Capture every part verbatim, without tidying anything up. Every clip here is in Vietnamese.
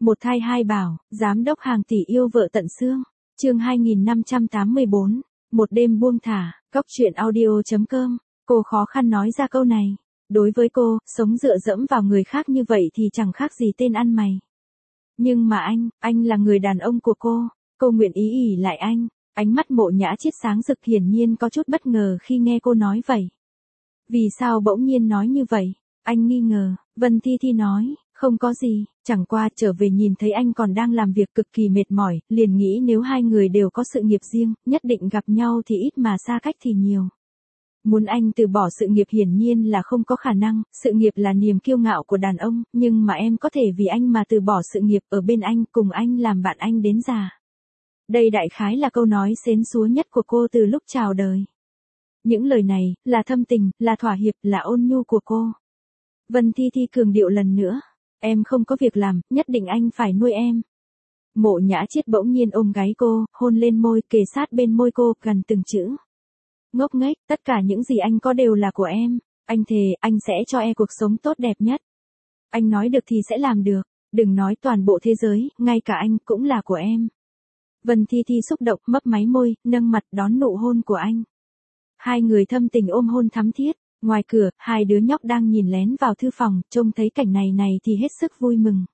Một thai hai bảo, giám đốc hàng tỷ yêu vợ tận xương. Chương hai nghìn năm trăm tám mươi bốn, một đêm buông thả, Cóc truyện audio chấm com. Cô khó khăn nói ra câu này. Đối với cô, sống dựa dẫm vào người khác như vậy thì chẳng khác gì tên ăn mày. Nhưng mà anh, anh là người đàn ông của cô, cô nguyện ý ỷ lại anh. Ánh mắt Mộ Nhã Chiết sáng rực, hiển nhiên có chút bất ngờ khi nghe cô nói vậy. Vì sao bỗng nhiên nói như vậy? Anh nghi ngờ. Vân Thi Thi nói, không có gì, chẳng qua trở về nhìn thấy anh còn đang làm việc cực kỳ mệt mỏi, liền nghĩ nếu hai người đều có sự nghiệp riêng, nhất định gặp nhau thì ít mà xa cách thì nhiều. Muốn anh từ bỏ sự nghiệp hiển nhiên là không có khả năng, sự nghiệp là niềm kiêu ngạo của đàn ông, nhưng mà em có thể vì anh mà từ bỏ sự nghiệp, ở bên anh, cùng anh làm bạn anh đến già. Đây đại khái là câu nói xến xúa nhất của cô từ lúc chào đời. Những lời này, là thâm tình, là thỏa hiệp, là ôn nhu của cô. Vân Thi Thi cường điệu lần nữa. Em không có việc làm, nhất định anh phải nuôi em. Mộ Nhã Chiết bỗng nhiên ôm gáy cô, hôn lên môi, kề sát bên môi cô, gần từng chữ. Ngốc nghếch, tất cả những gì anh có đều là của em. Anh thề, anh sẽ cho em cuộc sống tốt đẹp nhất. Anh nói được thì sẽ làm được. Đừng nói toàn bộ thế giới, ngay cả anh cũng là của em. Vân Thi Thi xúc động, mấp máy môi, nâng mặt đón nụ hôn của anh. Hai người thâm tình ôm hôn thắm thiết. Ngoài cửa, hai đứa nhóc đang nhìn lén vào thư phòng, trông thấy cảnh này này thì hết sức vui mừng.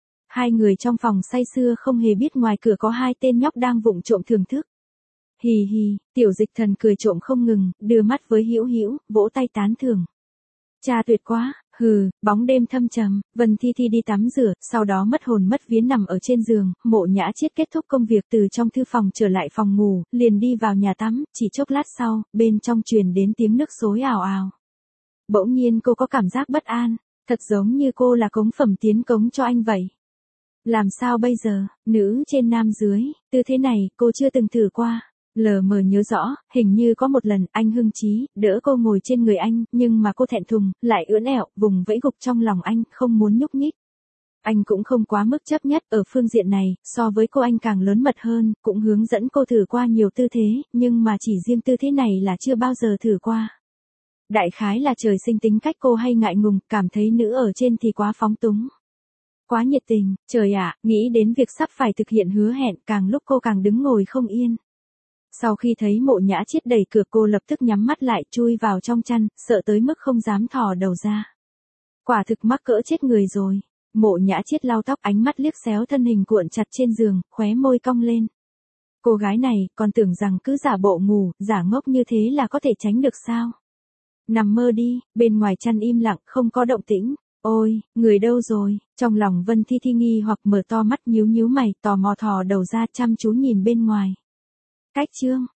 Hai người trong phòng say sưa không hề biết ngoài cửa có hai tên nhóc đang vụng trộm thưởng thức. Hì hì, Tiểu Dịch Thần cười trộm không ngừng, đưa mắt với Hữu Hữu, vỗ tay tán thưởng. Cha tuyệt quá, hừ, bóng đêm thâm trầm, Vân Thi Thi đi tắm rửa, sau đó mất hồn mất vía nằm ở trên giường, Mộ Nhã Chiết kết thúc công việc từ trong thư phòng trở lại phòng ngủ, liền đi vào nhà tắm, chỉ chốc lát sau, bên trong truyền đến tiếng nước xối ào ào. Bỗng nhiên cô có cảm giác bất an, thật giống như cô là cống phẩm tiến cống cho anh vậy. Làm sao bây giờ, nữ trên nam dưới, tư thế này cô chưa từng thử qua. Lờ mờ nhớ rõ, hình như có một lần anh hưng chí, đỡ cô ngồi trên người anh, nhưng mà cô thẹn thùng, lại ưỡn ẹo, vùng vẫy gục trong lòng anh, không muốn nhúc nhích. Anh cũng không quá mức chấp nhất ở phương diện này, so với cô anh càng lớn mật hơn, cũng hướng dẫn cô thử qua nhiều tư thế, nhưng mà chỉ riêng tư thế này là chưa bao giờ thử qua. Đại khái là trời sinh tính cách cô hay ngại ngùng, cảm thấy nữ ở trên thì quá phóng túng. Quá nhiệt tình, trời ạ, nghĩ đến việc sắp phải thực hiện hứa hẹn, càng lúc cô càng đứng ngồi không yên. Sau khi thấy Mộ Nhã Chiết đẩy cửa, cô lập tức nhắm mắt lại, chui vào trong chăn, sợ tới mức không dám thò đầu ra. Quả thực mắc cỡ chết người rồi. Mộ Nhã Chiết lau tóc, ánh mắt liếc xéo thân hình cuộn chặt trên giường, khóe môi cong lên. Cô gái này, còn tưởng rằng cứ giả bộ ngủ, giả ngốc như thế là có thể tránh được sao? Nằm mơ đi, bên ngoài chăn im lặng, không có động tĩnh. Ôi, người đâu rồi? Trong lòng Vân Thi Thi nghi hoặc mở to mắt, nhíu nhíu mày, tò mò thò đầu ra, chăm chú nhìn bên ngoài. Cách chương,